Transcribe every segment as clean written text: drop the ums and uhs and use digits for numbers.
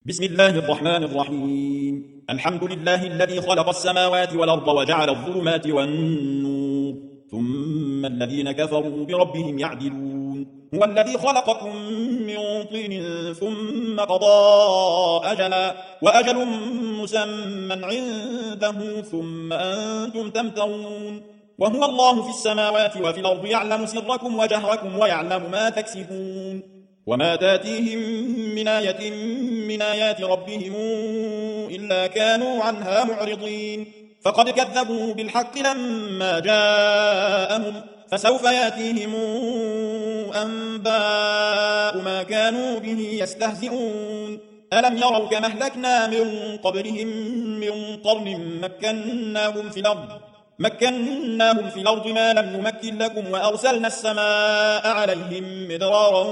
بسم الله الرحمن الرحيم. الحمد لله الذي خلق السماوات والأرض وجعل الظلمات والنور ثم الذين كفروا بربهم يعدلون. هو الذي خلقكم من طين ثم قضى أجلا وأجل مسمى عنده ثم أنتم تمترون. وهو الله في السماوات وفي الأرض يعلم سركم وجهركم ويعلم ما تكسبون. وما تاتيهم من آية من آيات ربهم إلا كانوا عنها معرضين. فقد كذبوا بالحق لما جاءهم فسوف ياتيهم أنباء ما كانوا به يستهزئون. ألم يروا كما أهلكنا من قبلهم من قرن مكناهم في الأرض ما لم نمكن لكم وأرسلنا السماء عليهم مدرارا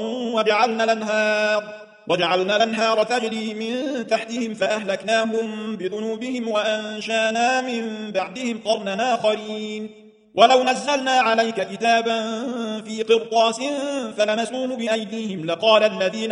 وجعلنا الأنهار تجري من تحتهم فأهلكناهم بذنوبهم وأنشانا من بعدهم قرنا آخرين. ولو نزلنا عليك كتابا في قرطاس فلمسوه بأيديهم لقال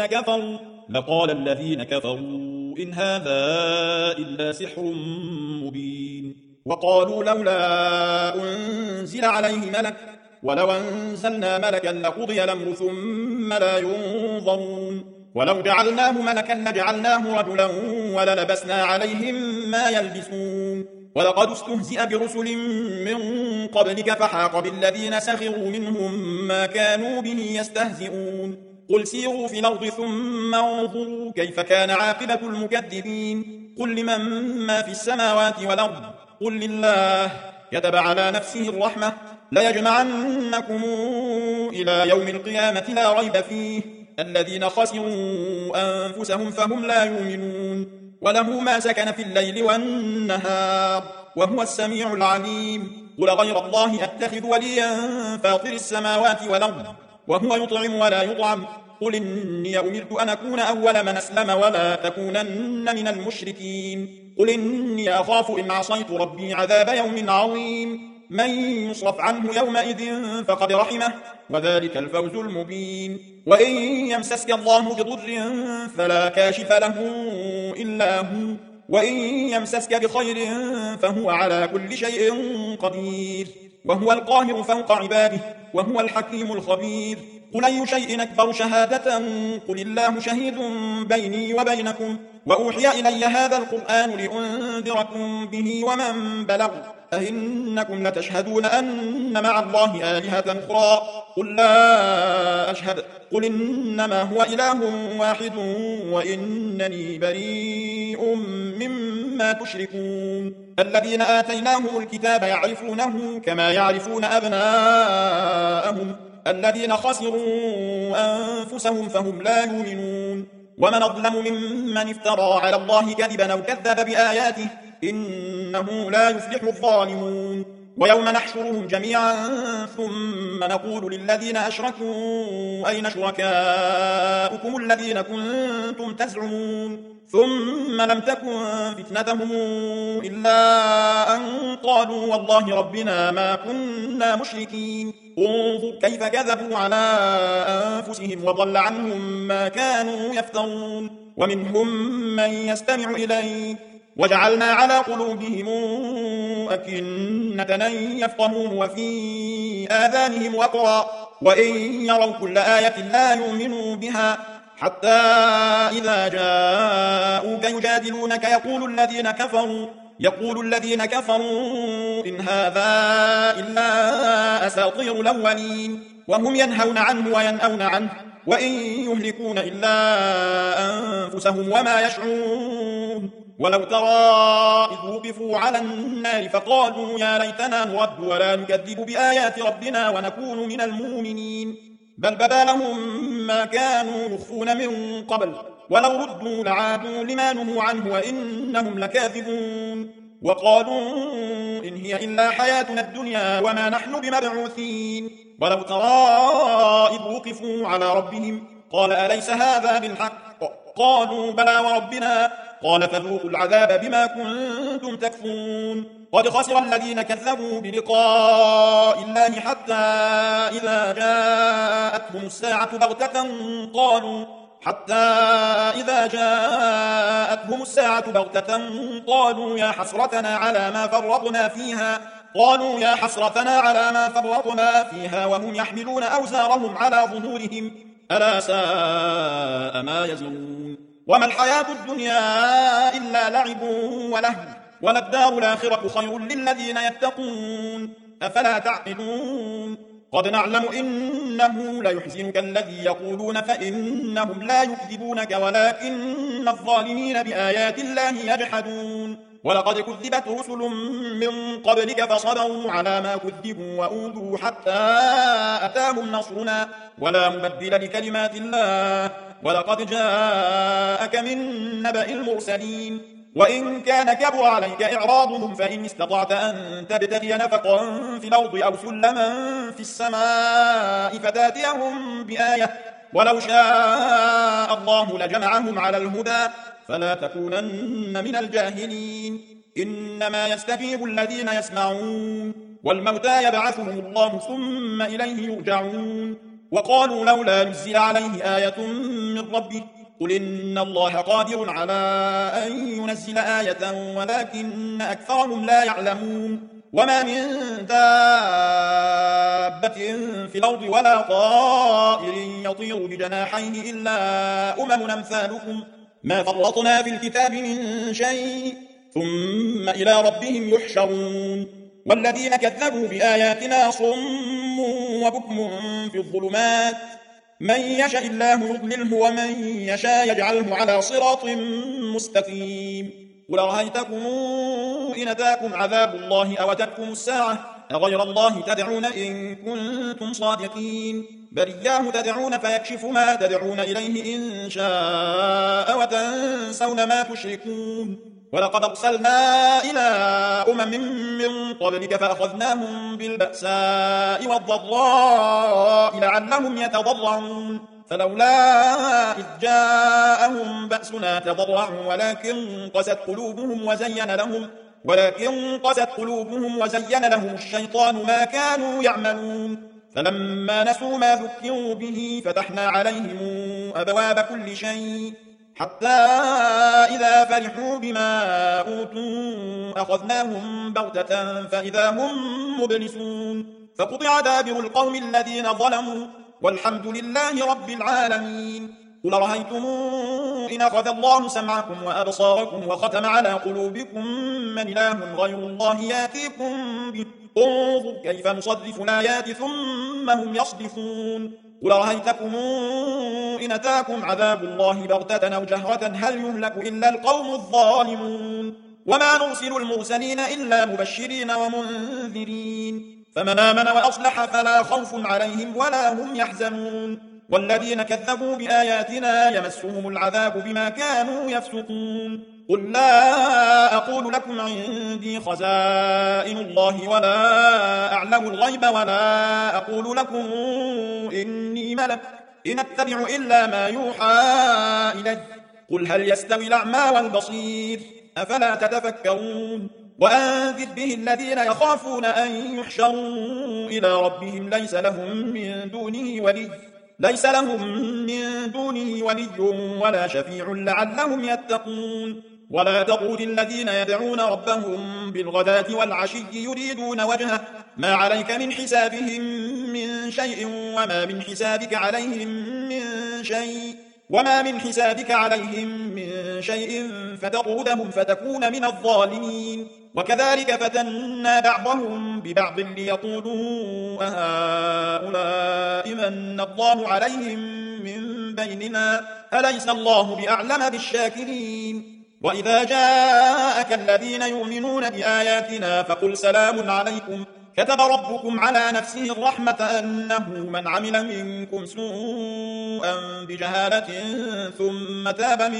الذين كفروا إن هذا إلا سحر مبين. وقالوا لولا أنزل عليه ملك ولو أنزلنا ملكا لقضي الأمر ثم لا ينظرون. ولو جعلناه ملكا لجعلناه رجلا وللبسنا عليهم ما يلبسون. ولقد استهزئ برسل من قبلك فحاق بالذين سخروا منهم ما كانوا به يستهزئون. قل سيروا في الأرض ثم انظروا كيف كان عاقبة المكذبين. قل لمن ما في السماوات والأرض قل لله كتب على نفسه الرحمة ليجمعنكم إلى يوم القيامة لا ريب فيه الذين خسروا أنفسهم فهم لا يؤمنون. وله ما سكن في الليل والنهار وهو السميع العليم. قل غير الله أتخذ وليا فاطر السماوات والأرض وهو يطعم ولا يطعم. قل إني أمرت أن أكون أول من أسلم ولا تكونن من المشركين. قل إني أخاف إن عصيت ربي عذاب يوم عظيم. من يصرف عنه يومئذ فقد رحمه وذلك الفوز المبين. وإن يمسسك الله بضر فلا كاشف له إلا هو وإن يمسسك بخير فهو على كل شيء قدير. وهو القاهر فوق عباده وهو الحكيم الخبير. قل أي شيء أكبر شهادة قل الله شهيد بيني وبينكم وأوحي إلي هذا القرآن لأنذركم به ومن بلغ أئنكم لتشهدون أن مع الله آلهة أخرى قل لا أشهد. قل إنما هو إله واحد وإنني بريء مما تشركون. الذين آتيناهم الكتاب يعرفونه كما يعرفون أبناءهم الذين خسروا أنفسهم فهم لا يؤمنون. ومن أظلم ممن افترى على الله كذبا أو كذب بآياته إنه لا يفلح الظالمون. ويوم نحشرهم جميعا ثم نقول للذين أشركوا أين شركاؤكم الذين كنتم تزعمون ثم لم تكن فتنتهم إلا أن قالوا والله ربنا ما كنا مشركين. انظر كيف كذبوا على أنفسهم وضل عنهم ما كانوا يفترون. ومنهم من يستمع إليك وجعلنا على قلوبهم أكنة أن يفقهوه وفي آذانهم وقرا وإن يروا كل آية لا يؤمنوا بها حتى إذا جاءوك يجادلونك يقول الذين كفروا إن هذا إلا أساطير الأولين. وهم ينهون عنه وينأون عنه وإن يهلكون إلا أنفسهم وما يشعرون. ولو ترى إذ وقفوا على النار فقالوا يا ليتنا نرد ولا نكذب بآيات ربنا ونكون من المؤمنين بل بدا لهم ما كانوا يخفون من قبل ولو ردوا لعادوا لما نهوا عنه وإنهم لكاذبون. وقالوا إن هي إلا حياتنا الدنيا وما نحن بمبعوثين. ولو ترى إذ وقفوا على ربهم قال أليس هذا بالحق قالوا بلى وربنا قال فذوقوا العذاب بما كنتم تكفرون. قد خسر الذين كذبوا بلقاء الله حتى إذا جاءتهم الساعة بغتة حتى إذا جاءتهم الساعة بغتة قالوا يا حسرتنا على ما فرطنا فيها وهم يحملون أوزارهم على ظهورهم ألا ساء ما يزرون وما الحياة الدنيا إلا لعب ولهو وللدار الآخرة خير للذين يتقون أفلا تعقلون قد نعلم إنه ليحزنك الذي يقولون فإنهم لا يكذبونك ولكن الظالمين بآيات الله يجحدون ولقد كذبت رسل من قبلك فصبروا على ما كذبوا وأوذوا حتى أتاهم نصرنا ولا مبدل لكلمات الله ولقد جاءك من نبأ المرسلين وإن كان كبر عليك إعراضهم فإن استطعت أن تبتغي نفقا في الأرض أو سلما في السماء فتاتيهم بآية ولو شاء الله لجمعهم على الهدى فلا تكونن من الجاهلين إنما يستجيب الذين يسمعون والموتى يبعثهم الله ثم إليه يرجعون وقالوا لولا نزل عليه آية من ربه قل إن الله قادر على أن ينزل آية ولكن أكثرهم لا يعلمون وما من دابة في الأرض ولا طائر يطير بجناحيه إلا أمم أمثالكم ما فرطنا في الكتاب من شيء ثم إلى ربهم يحشرون والذين كذبوا بآياتنا صم وبكم في الظلمات من يشاء الله يضلله ومن يشاء يجعله على صراط مستقيم قل أرأيتكم إن أتاكم عذاب الله أو أتتكم الساعة أغير الله تدعون إن كنتم صادقين بل إياه تدعون فيكشف ما تدعون إليه إن شاء وتنسون ما تشركون ولقد أرسلنا إلى من قبلك فأخذناهم بالبأساء والضراء لعلهم يتضرعون فلولا إذ جاءهم بأسنا تضرعوا ولكن قست قلوبهم وزين لهم الشيطان ما كانوا يعملون فلما نسوا ما ذكروا به فتحنا عليهم أبواب كل شيء حتى إذا فرحوا بما أوتوا أخذناهم بغتة فإذا هم مبلسون فقطع دابر القوم الذين ظلموا والحمد لله رب العالمين قل رأيتم إن أخذ الله سمعكم وأبصاركم وختم على قلوبكم من إله غير الله ياتيكم به انظر كيف نصرف الآيات ثم هم يصدفون قل رأيتكم إن أتاكم عذاب الله بغتة أو جهرة هل يهلك إلا القوم الظالمون وما نرسل المرسلين إلا مبشرين ومنذرين فمن آمن وأصلح فلا خوف عليهم ولا هم يحزنون والذين كذبوا بآياتنا يمسهم العذاب بما كانوا يفسقون قل لا أقول لكم عندي خزائن الله ولا أعلم الغيب ولا أقول لكم إني ملك إن أتبع إلا ما يوحى إلي قل هل يستوي الأعمى والبصير أفلا تتفكرون وأنذر به الذين يخافون أن يحشروا إلى ربهم ليس لهم من دونه ولي ولا شفيع لعلهم يتقون ولا تطرد الذين يدعون ربهم بالغداة والعشي يريدون وجهه ما عليك من حسابهم من شيء وما من حسابك عليهم من شيء فتطردهم فتكون من الظالمين وكذلك فتنا بعضهم ببعض ليقولوا أهؤلاء من الله عليهم من بيننا أليس الله بأعلم بالشاكرين وإذا جاءك الذين يؤمنون بآياتنا فقل سلام عليكم كتب ربكم على نفسه الرحمة أنه من عمل منكم سوءا بجهالة ثم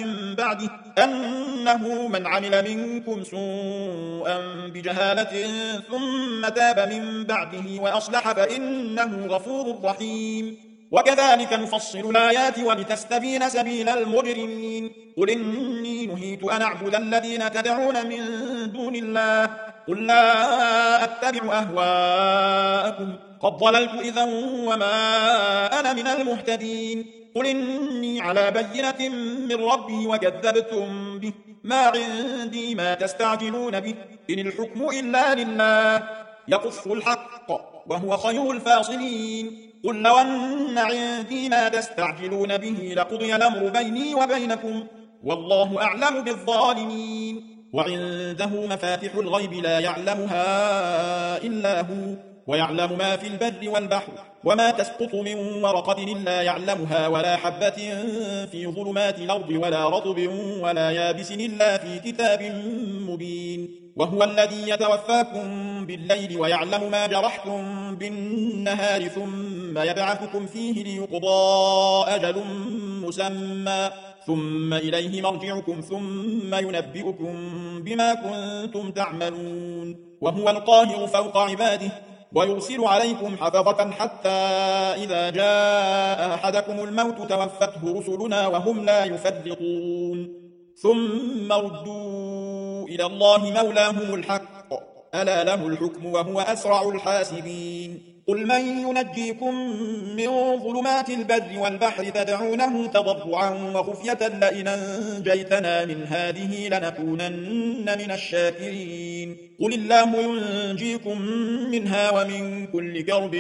تاب من بعده وأصلح فإنه غفور رحيم وكذلك نفصل الآيات ولتستبين سبيل المجرمين قل إني نهيت أن أعبد الذين تدعون من دون الله قل لا أتبع أهواءكم قد ضللت إذا وما أنا من المهتدين قل إني على بينة من ربي وكذبتم به، ما عندي ما تستعجلون به، إن الحكم إلا لله يقص الحق وهو خير الفاصلين. قل لو أن عندي ما تستعجلون به لقضي الأمر بيني وبينكم والله أعلم بالظالمين. وعنده مفاتح الغيب لا يعلمها إلا هو، ويعلم ما في البر والبحر، وما تسقط من ورقة إلا يعلمها، ولا حبة في ظلمات الأرض ولا رطب ولا يابس إلا في كتاب مبين. وهو الذي يتوفاكم بالليل ويعلم ما جرحتم بالنهار ثم يبعثكم فيه ليقضى أجل مسمى، ثم إليه مرجعكم ثم ينبئكم بما كنتم تعملون. وهو القاهر فوق عباده ويرسل عليكم حفظة حتى إذا جاء أحدكم الموت توفته رسلنا وهم لا يفرطون، ثم ردوا إلى الله مولاهم الحق ألا له الحكم وهو أسرع الحاسبين. قل من ينجيكم من ظلمات البر والبحر تدعونه تضرعا وخفية لئن أنجيتنا من هذه لنكونن من الشاكرين. قل الله ينجيكم منها ومن كل كرب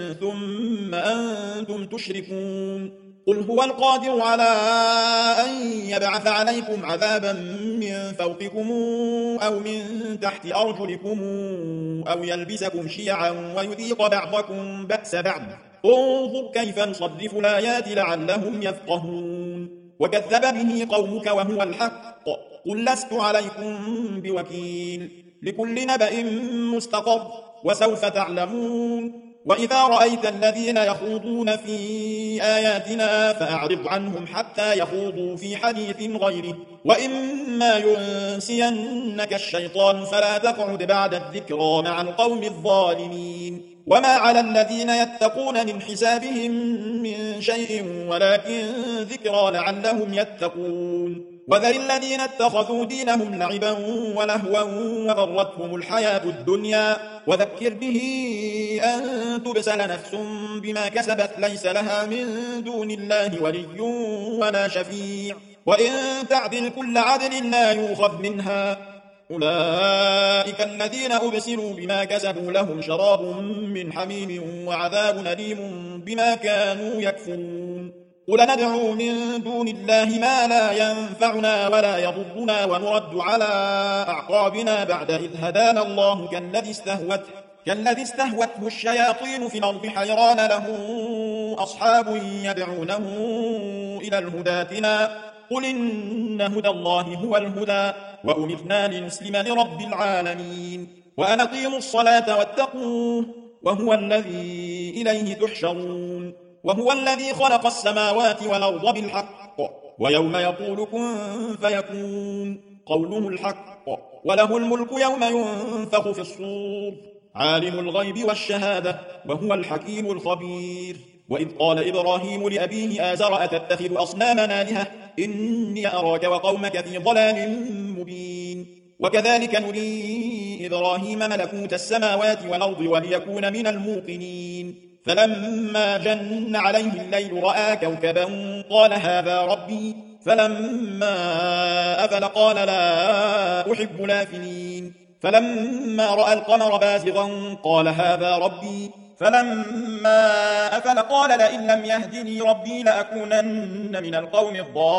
ثم أنتم تشركون. قل هو القادر على أن يبعث عليكم عذابا من فوقكم أو من تحت أرجلكم أو يلبسكم شيعا ويذيق بعضكم بأس بعض، انظر كيف نصرف الآيات لعلهم يفقهون. وكذب به قومك وهو الحق قل لست عليكم بوكيل، لكل نبأ مستقر وسوف تعلمون. وإذا رأيت الذين يخوضون في آياتنا فأعرض عنهم حتى يخوضوا في حديث غيره، وإما ينسينك الشيطان فلا تقعد بعد الذكرى مع القوم الظالمين. وما على الذين يتقون من حسابهم من شيء ولكن ذكرى لعلهم يتقون. وذر الذين اتخذوا دينهم لعبا ولهوا وغرتهم الحياة الدنيا وذكر به أن تبسل نفس بما كسبت ليس لها من دون الله ولي ولا شفيع، وإن تعدل كل عدل لا يؤخذ منها. أولئك الذين أبسلوا بما كسبوا لهم شراب من حميم وعذاب أليم بما كانوا يكفرون. قل ندعو من دون الله ما لا ينفعنا ولا يضرنا ونرد على أعقابنا بعد إذ هدانا الله كالذي استهوته الشياطين في الأرض حيران له أصحاب يدعونه إلى الهدى ائتنا. قل إن هدى الله هو الهدى وأمرنا لنسلم لرب العالمين وأن أقيموا الصلاة واتقوه وهو الذي إليه تحشرون. وهو الذي خلق السماوات والأرض بالحق ويوم يقول كن فيكون قوله الحق وله الملك يوم ينفخ في الصور عالم الغيب والشهادة وهو الحكيم الخبير. وإذ قال إبراهيم لأبيه آزر أتتخذ أصنامنا آلهة إني أراك وقومك في ضلال مبين. وكذلك نري إبراهيم ملكوت السماوات والأرض وليكون من الموقنين. فلما جن عليه الليل رأى كوكبا قال هذا ربي، فلما أفل قال لا أحب الآفلين. فلما رأى القمر بازغا قال هذا ربي، فلما أفل قال لئن لم يهدني ربي لأكونن من القوم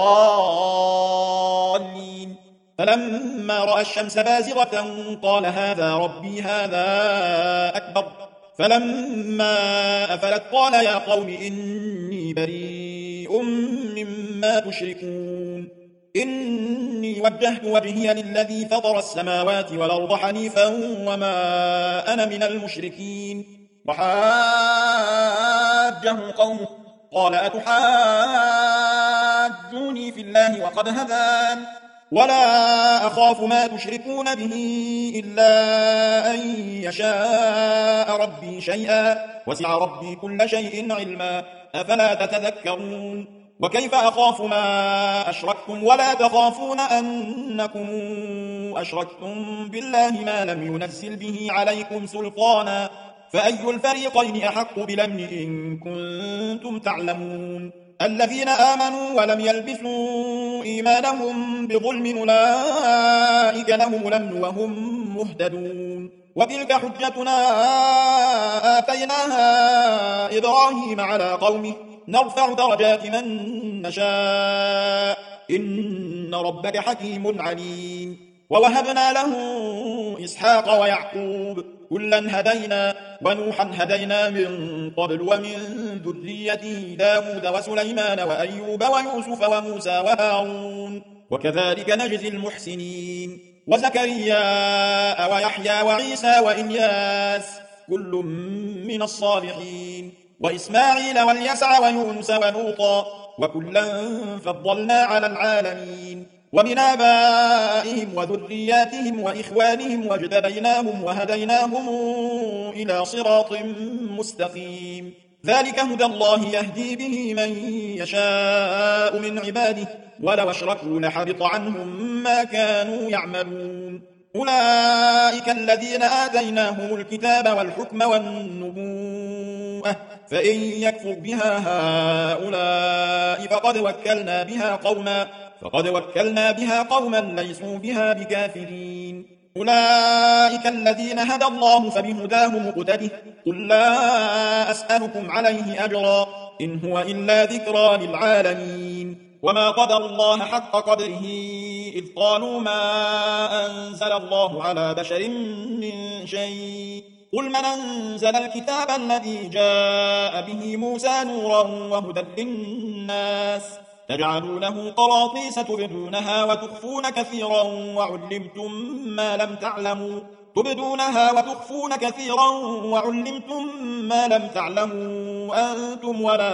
الضالين. فلما رأى الشمس بازغة قال هذا ربي هذا أكبر. فلما أفلت قال يا قوم إني بريء مما تشركون إني وجهت وجهي للذي فطر السماوات والأرض حنيفا وما أنا من المشركين. وحاجه قومه قال أتحاجوني في الله وقد هدان ولا أخاف ما تشركون به إلا أن يشاء ربي شيئا وسع ربي كل شيء علما أفلا تتذكرون. وكيف أخاف ما أشركتم ولا تخافون أنكم أشركتم بالله ما لم ينزل به عليكم سلطانا فأي الفريقين أحق بالأمن إن كنتم تعلمون. الذين آمنوا ولم يلبسوا إيمانهم بظلم أولئك لهم الأمن وهم مهتدون وتلك حجتنا آتيناها إبراهيم على قومه نرفع درجات من نشاء إن ربك حكيم عليم ووهبنا له إسحاق ويعقوب كلا هدينا ونوحا هدينا من قبل ومن ذريته داود وسليمان وأيوب ويوسف وموسى وهارون وكذلك نجزي المحسنين وزكريا ويحيى وعيسى وإلياس كل من الصالحين وإسماعيل واليسع ويونس ولوطا وكلا فضلنا على العالمين ومن آبائهم وذرياتهم وإخوانهم واجتبيناهم وهديناهم إلى صراط مستقيم ذلك هدى الله يهدي به من يشاء من عباده ولو أشركوا لحبط عنهم ما كانوا يعملون أولئك الذين آتيناهم الكتاب والحكم والنبوءة فإن يكفر بها هؤلاء فقد وكلنا بها قوما ليسوا بها بكافرين أولئك الذين هدى الله فبهداه مقتده قل لا أسألكم عليه أجرا إن هو إلا ذكرى للعالمين وما قدر الله حق قدره إذ قالوا ما أنزل الله على بشر من شيء قل من أنزل الكتاب الذي جاء به موسى نورا وهدى للناس تجعلونه قراطيس تبدونها وتخفون كثيرا وعلمتم ما لم تعلموا أنتم ولا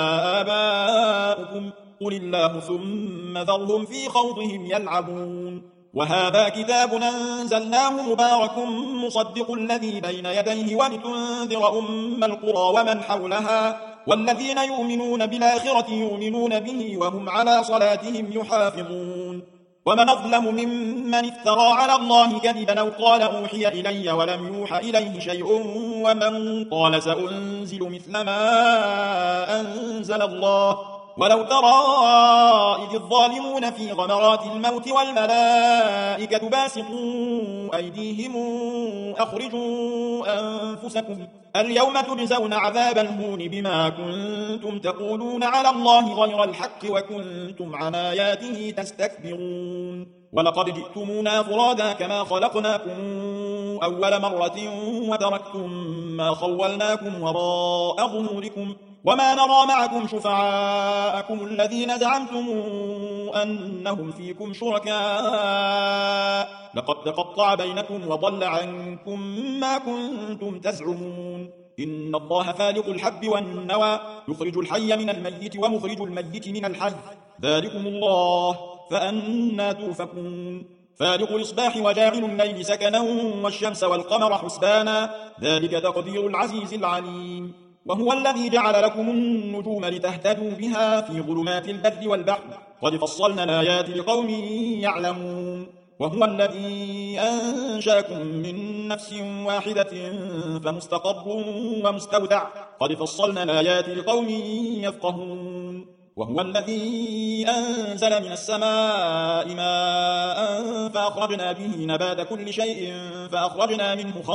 آباؤكم قل الله ثم ذرهم في خوضهم يلعبون وهذا كتاب أنزلناه مبارك مصدق الذي بين يديه ولتنذر أم القرى ومن حولها والذين يؤمنون بالآخرة يؤمنون به وهم على صلاتهم يحافظون ومن أظلم ممن افترى على الله كذبا أو قال أوحي إلي ولم يوحى إليه شيء ومن قال سأنزل مثل ما أنزل الله ولو ترى إذ الظالمون في غمرات الموت والملائكة باسطوا أيديهم أخرجوا أنفسكم اليوم تجزون عذاب الهون بما كنتم تقولون على الله غير الحق وكنتم عن آياته تستكبرون ولقد جئتمونا فرادا كما خلقناكم أول مرة وتركتم ما خولناكم وراء ظهوركم وما نرى معكم شفعاءكم الذين زعمتم أنهم فيكم شركاء لقد تقطع بينكم وضل عنكم ما كنتم تزعمون إن الله فالق الحب والنوى يخرج الحي من الميت ومخرج الميت من الحي ذلكم الله فأنى توفكون فالق الإصباح وجاعل الليل سكنا والشمس والقمر حسبانا ذلك تقدير العزيز العليم وهو الذي جعل لكم النجوم لتهتدوا بها في ظلمات البر والبحر قد فصلنا الآيات لقوم يعلمون وهو الذي أنشاكم من نفس واحدة فمستقر ومستودع قد فصلنا الآيات لقوم يفقهون وهو الذي أنزل من السماء ماء فأخرجنا به نبات كل شيء فأخرجنا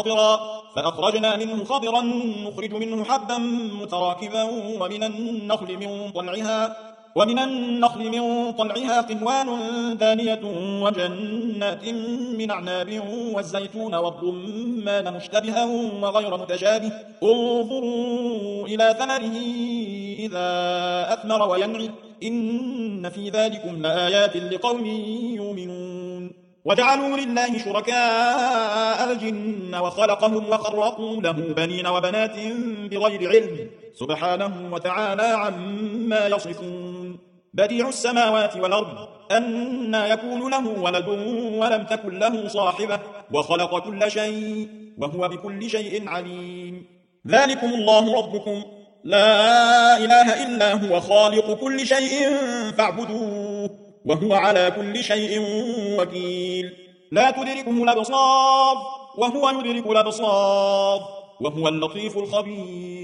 منه خضرا نخرج منه حبا متراكبا ومن النخل من طلعها قنوان دانية وجنات من أعناب والزيتون والرمان مشتبها وغير متشابه انظروا إلى ثمره إذا أثمر وينعي إن في ذلكم لآيات لقوم يؤمنون وجعلوا لله شركاء الجن وخلقهم وخرقوا له بنين وبنات بغير علم سبحانه وتعالى عما يصفون بديع السماوات والأرض أنى يكون له ولد ولم تكن له صاحبة وخلق كل شيء وهو بكل شيء عليم ذلكم الله ربكم لا إله إلا هو خالق كل شيء فاعبدوه وهو على كل شيء وكيل لا تدركه الأبصار وهو يدرك الأبصار وهو اللطيف الخبير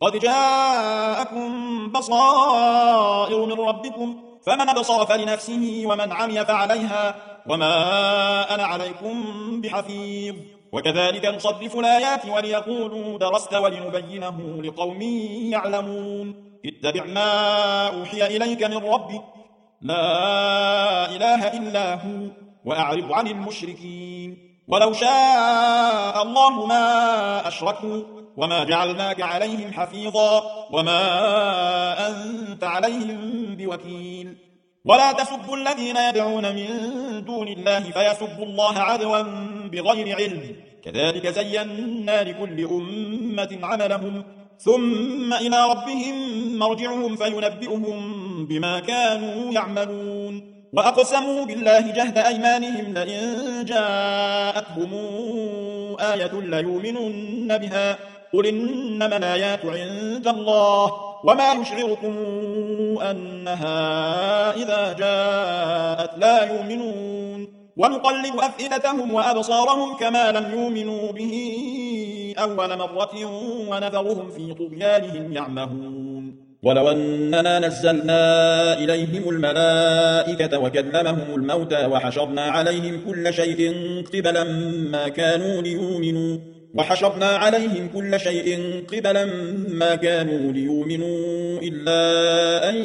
قد جاءكم بصائر من ربكم فمن أبصر فلنفسه ومن عمي فعليها وما أنا عليكم بحفيظ وكذلك نصرف الآيات وليقولوا درست ولنبينه لقوم يعلمون اتبع ما أوحي إليك من ربك لا إله إلا هو وأعرض عن المشركين ولو شاء الله ما أشركوا وما جعلناك عليهم حفيظا وما أنت عليهم بوكيل ولا تسبوا الذين يدعون من دون الله فيسبوا الله عدوا بغير علم كذلك زينا لكل أمة عملهم ثم إلى ربهم مرجعهم فينبئهم بما كانوا يعملون وأقسموا بالله جهد أيمانهم لئن جاءتهم آية ليؤمنن بها قل إنما الآيات عند الله وما يشعركم أنها إذا جاءت لا يؤمنون ونقلب أفئدتهم وأبصارهم كما لم يؤمنوا به أول مرة ونذرهم في طغيانهم يعمهون ولو أننا نزلنا إليهم الملائكة وكلمهم الموتى وحشرنا عليهم كل شيء قبلا ما كانوا ليؤمنوا إلا أن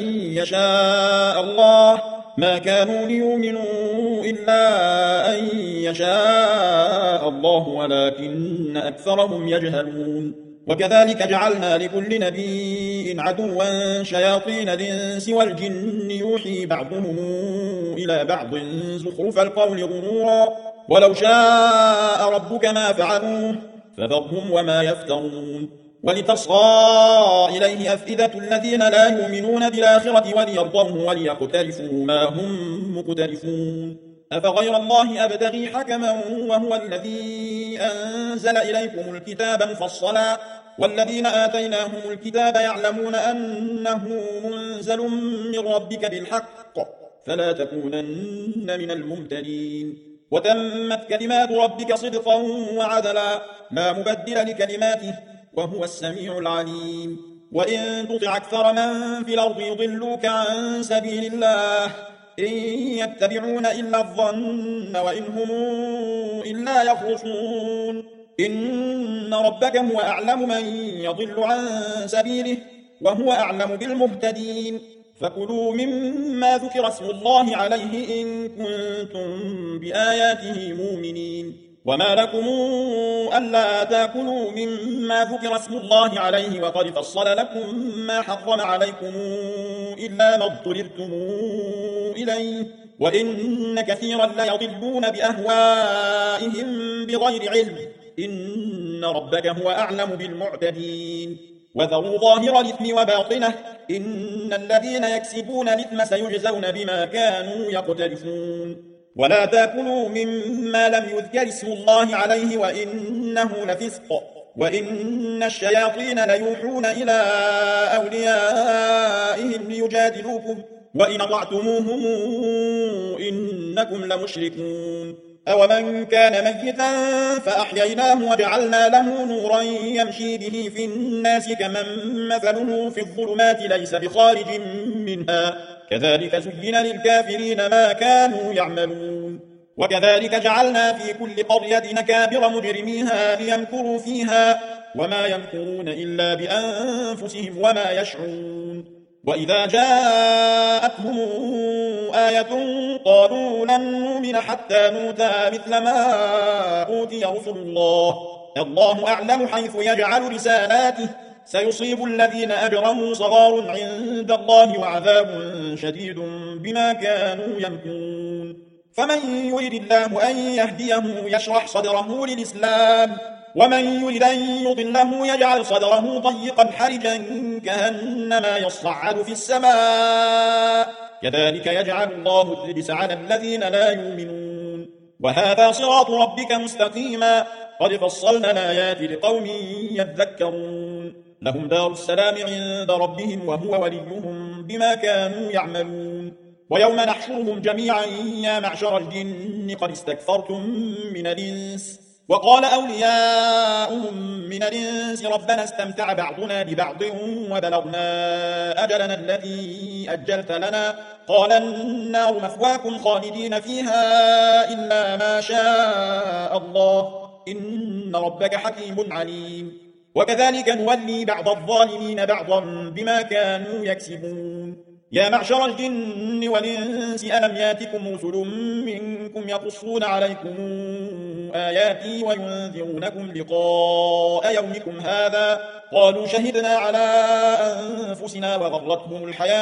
يشاء الله ولكن أكثرهم يجهلون وكذلك جعلنا لكل نبي عدوا شياطين الإنس والجن يوحي بعضهم إلى بعض زخرف القول غرورا ولو شاء ربك ما فعلوه فذرهم وما يفترون ولتصغى إليه أفئدة الذين لا يؤمنون بالآخرة وليرضوه وليقترفوا ما هم مقترفون أفغير الله أبتغي حكما وهو الذي أنزل إليكم الكتاب مفصلا والذين آتيناهم الكتاب يعلمون أنه منزل من ربك بالحق فلا تكونن من الممترين وتمت كلمات ربك صدقا وعدلا لا مبدل لكلماته وهو السميع العليم وإن تطع أكثر من في الأرض يضلوك عن سبيل الله إن يتبعون إلا الظن وإن هم إلا يخرصون إن ربك هو أعلم من يضل عن سبيله وهو أعلم بالمهتدين فكلوا مما ذكر اسم الله عليه إن كنتم بآياته مؤمنين وما لكم ألا تأكلوا مما ذكر اسم الله عليه وقد فصل لكم ما حرم عليكم إلا ما اضطررتم إليه وإن كثيرا ليضلون بأهوائهم بغير علم إن ربك هو أعلم بالمعتدين وذروا ظاهر الإثم وباطنه إن الذين يكسبون الإثم سيجزون بما كانوا يقترفون ولا تأكلوا مما لم يذكر اسم الله عليه وإنه لفسق وإن الشياطين ليوحون إلى أوليائهم ليجادلوكم وإن أطعتموهم إنكم لمشركون أومن كان ميتا فأحييناه وجعلنا له نورا يمشي به في الناس كمن مثله في الظلمات ليس بخارج منها كذلك زين للكافرين ما كانوا يعملون وكذلك جعلنا في كل قرية نكابر مجرميها ليمكروا فيها وما يمكرون إلا بأنفسهم وما يشعرون وإذا جاءتهم آية قالوا لن نؤمن حتى نؤتى مثل ما أوتي رسل الله أعلم حيث يجعل رسالاته سيصيب الذين أجرموا صغار عند الله وعذاب شديد بما كانوا يمكرون فمن يريد الله أن يهديه يشرح صدره للإسلام ومن يريد أن يضله يجعل صدره ضيقا حرجا كأنما يصعد في السماء كذلك يجعل الله الرجس على الذين لا يؤمنون وهذا صراط ربك مستقيما قد فصلنا الآيات لقوم يذكرون لهم دار السلام عند ربهم وهو وليهم بما كانوا يعملون ويوم نحشرهم جميعا يا معشر الجن قد استكثرتم من الإنس وقال أولياؤهم من الإنس ربنا استمتع بعضنا ببعض وبلغنا أجلنا الذي أجلت لنا قال النار مثواكم خالدين فيها إلا ما شاء الله إن ربك حكيم عليم وكذلك نولي بعض الظالمين بعضا بما كانوا يكسبون يا معشر الجن والإنس ألم ياتكم رسل منكم يقصون عليكم آياتي وينذرونكم لقاء يومكم هذا قالوا شهدنا على أنفسنا وغرتهم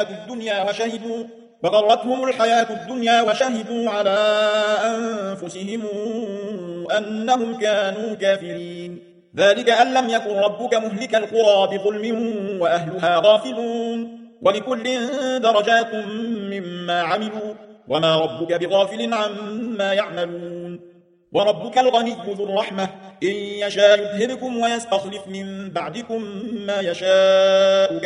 الحياة الدنيا وشهدوا على أنفسهم أنهم كانوا كافرين ذلك أن لم يكن ربك مهلك القرى بظلم وأهلها غافلون ولكل درجات مما عملوا وما ربك بغافل عما يعملون وربك الغني ذو الرحمة إن يشاء يذهبكم ويستخلف من بعدكم ما يشاء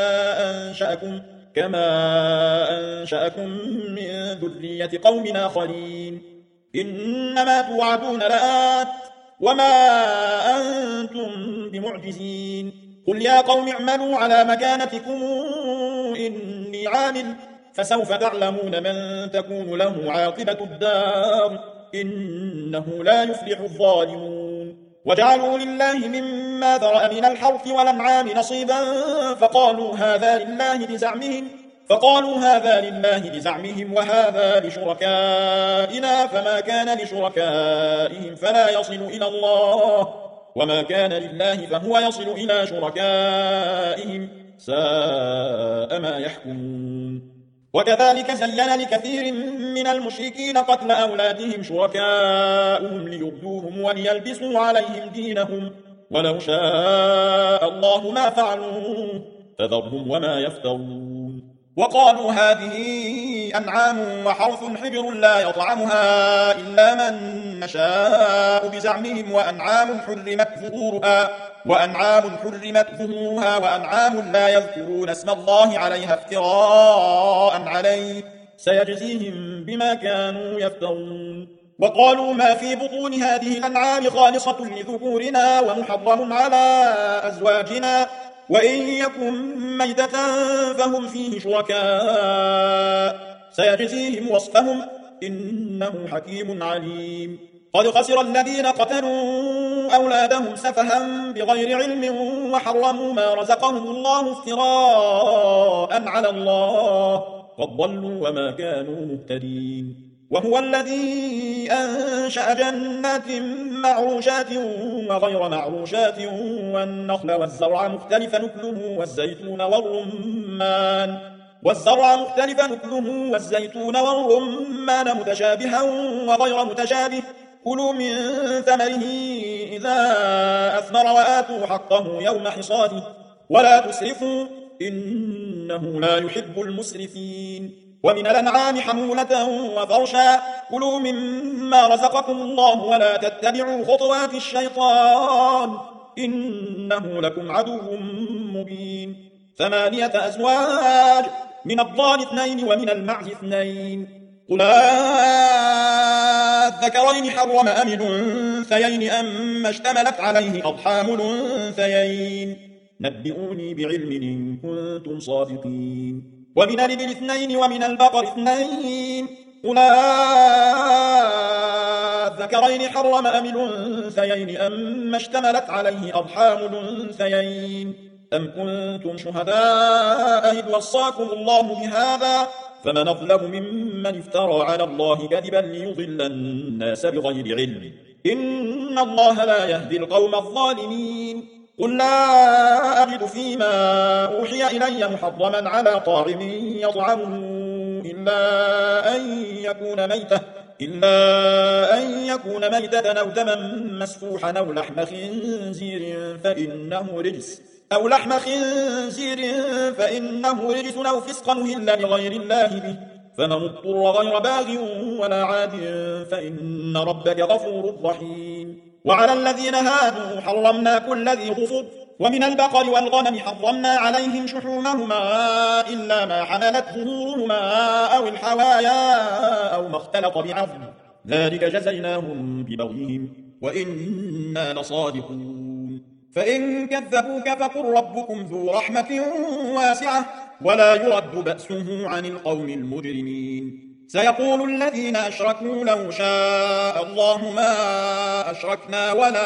كما أنشأكم من ذرية قوم آخرين إنما توعدون لآت وما أنتم بمعجزين قل يا قوم اعملوا على مكانتكم إني عامل فسوف تعلمون من تكون له عاقبة الدار إنه لا يفلح الظالمون وجعلوا لله مما ذرأ من الحرث والأنعام نصيبا فقالوا هذا لله بزعمهم وهذا لشركائنا فما كان لشركائهم فلا يصل إلى الله وما كان لله فهو يصل إلى شركائهم ساء ما يحكمون وكذلك زين لكثير من المشركين قتل أولادهم شركاؤهم ليردوهم وليلبسوا عليهم دينهم ولو شاء الله ما فعلوه فذرهم وما يفترون وقالوا هذه أنعام وحرث حجر لا يطعمها إلا من نشاء بزعمهم وأنعام حرمت ظهورها وأنعام لا يذكرون اسم الله عليها افتراء عليه سيجزيهم بما كانوا يفترون وقالوا ما في بطون هذه الأنعام خالصة لذكورنا ومحرم على أزواجنا وإن يكن ميتة فهم فيه شركاء سيجزيهم وصفهم إنه حكيم عليم قد خسر الذين قتلوا أولادهم سفها بغير علم وحرموا ما رزقهم الله افتراء على الله قد ضلوا وما كانوا مهتدين وهو الذي أنشأ جنات معروشات وغير معروشات والنخل والزرع مختلف نكله والزيتون والرمان متشابها وغير متشابه كلوا من ثمره إذا أثمر وآتوا حقه يوم حصاده ولا تسرفوا إنه لا يحب المسرفين ومن الأنعام حمولة وفرشا كلوا مما رزقكم الله ولا تتبعوا خطوات الشيطان إنه لكم عدو مبين 8 أزواج من الضأن 2 ومن المعز 2 قل الذكرين حرم أم الأنثيين أما اشتملت عليه أرحام الأنثيين نبئوني بعلم إن كنتم صادقين ومن الإبل 2 ومن البقر 2 قل الذكرين حرم أم الأنثيين أما اشتملت عليه أرحام الأنثيين أم كنتم شهداء إذ وصاكم الله بهذا فمن أظلم ممن افترى على الله كذبا ليضل الناس بغير علم إن الله لا يهدي القوم الظالمين قل لا أجد فيما أوحي إلي محرما على طاعم يطعمه إلا أن يكون ميتة أو دما مسفوحا أو لحم خنزير فإنه رجس أو فسقا أهل لغير الله به فمن اضطر غير باغ ولا عاد فإن ربك غفور رحيم وعلى الذين هادوا حرمنا كل ذي ظفر ومن البقر والغنم حرمنا عليهم شحومهما إلا ما حملت ظهورهما أو الحوايا أو ما اختلط بعظم ذلك جزيناهم ببغيهم وإنا لصادقون. فإن كذبوك فقل ربكم ذو رحمة واسعة ولا يرد بأسه عن القوم المجرمين. سيقول الذين أشركوا لو شاء الله ما أشركنا ولا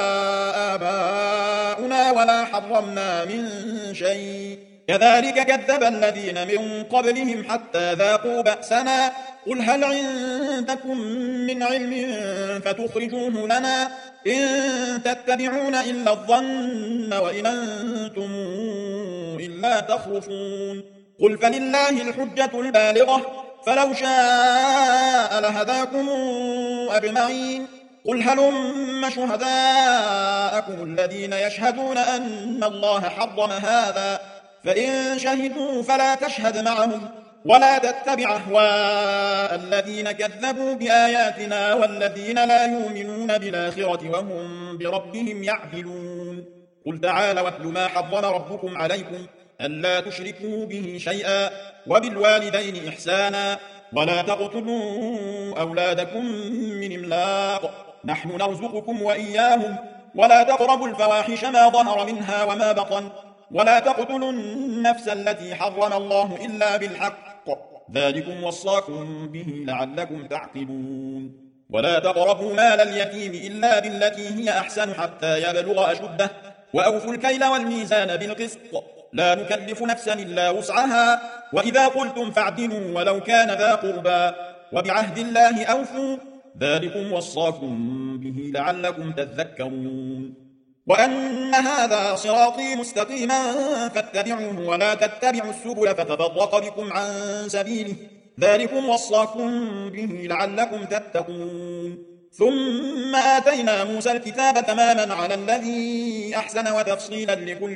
آباؤنا ولا حرمنا من شيء كذلك كذب الذين من قبلهم حتى ذاقوا بأسنا قل هل عندكم من علم فتخرجوه لنا إن تتبعون إلا الظن وإن أنتم إلا تخرصون. قل فلله الحجة البالغة فلو شاء لهداكم أجمعين. قل هلم شهداءكم الذين يشهدون أن الله حرم هذا فإن شهدوا فلا تشهد معهم ولا تتبع أهواء الذين كذبوا بآياتنا والذين لا يؤمنون بالآخرة وهم بربهم يعدلون. قل تعالوا واتل ما حرم ربكم عليكم ألا تشركوا به شيئا وبالوالدين إحسانا ولا تقتلوا أولادكم من إملاق نحن نرزقكم وإياهم ولا تقربوا الفواحش ما ظهر منها وما بطن ولا تقتلوا النفس التي حرم الله إلا بالحق ذلكم وصاكم به لعلكم تعقلون. ولا تقربوا مال اليتيم إلا بالتي هي أحسن حتى يبلغ أشده وأوفوا الكيل والميزان بالقسط لا نكلف نفسا إلا وسعها وإذا قلتم فاعدلوا ولو كان ذا قربى وبعهد الله أوفوا ذلكم وصاكم به لعلكم تذكرون. وأن هذا صراطي مستقيما فاتبعوه ولا تتبعوا السبل فتفرق بكم عن سبيله ذلكم وصاكم به لعلكم تتقون. ثم آتينا موسى الكتاب تماما على الذي أحسن وتفصيلا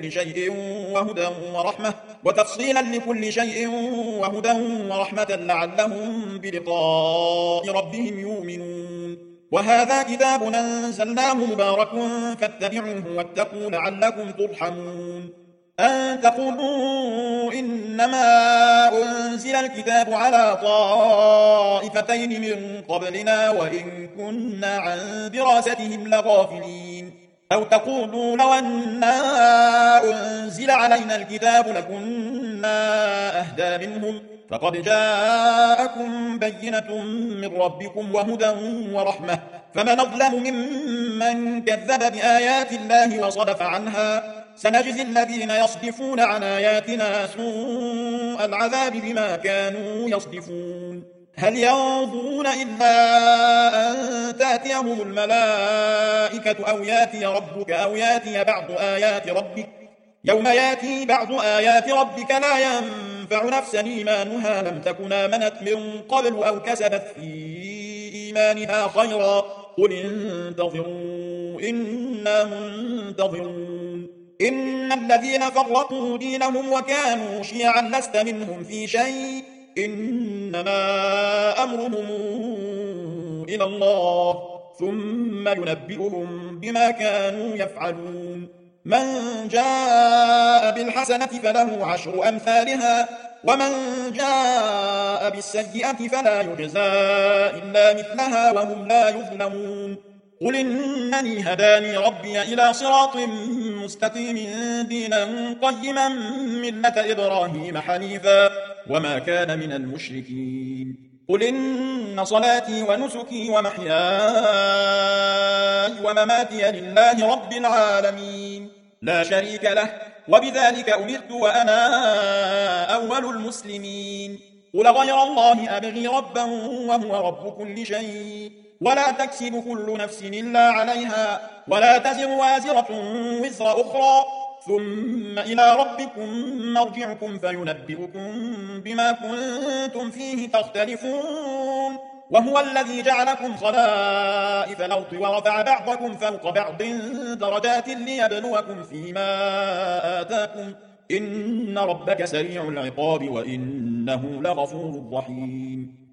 لكل شيء وهدى ورحمة لعلهم بلقاء ربهم يؤمنون. وهذا كتاب أنزلناه مبارك فاتبعوه واتقوا لعلكم ترحمون. أن تقولوا إنما أنزل الكتاب على طائفتين من قبلنا وإن كنا عن دراستهم لغافلين أو تقولوا لو أننا أنزل علينا الكتاب لكنا أهدى منهم فقد جاءكم بينة من ربكم وهدى ورحمة فمن أظلم ممن كذب بآيات الله وصدف عنها سنجزي الذين يصدفون عن آياتنا سوء العذاب بما كانوا يصدفون. هل ينظرون إلا أن تأتيهم الملائكة أو ياتي ربك أو ياتي بعض آيات ربك يوم ياتي بعض آيات ربك لا ينفع نفسا إيمانها لم تكن آمنت من قبل أو كسبت في إيمانها خيرا قل انتظروا إنا منتظرون. إن الذين فرقوا دينهم وكانوا شيعا لست منهم في شيء إنما أمرهم إلى الله ثم ينبئهم بما كانوا يفعلون. من جاء بالحسنة فله 10 أمثالها ومن جاء بالسيئة فلا يجزى إلا مثلها وهم لا يظلمون. قل إنني هداني ربي إلى صراط مستقيم دينا قيما ملة إبراهيم حنيفا وما كان من المشركين. قل إن صلاتي ونسكي ومحياي ومماتي لله رب العالمين لا شريك له وبذلك أمرت وأنا أول المسلمين. قل غير الله أبغي ربا وهو رب كل شيء ولا تكسب كل نفس إلا عليها ولا تزر وازرة وزر أخرى ثم إلى ربكم مرجعكم فينبئكم بما كنتم فيه تختلفون. وهو الذي جعلكم خلائف الأرض ورفع بعضكم فوق بعض درجات ليبلوكم فيما آتاكم إن ربك سريع العقاب وإنه لغفور رحيم.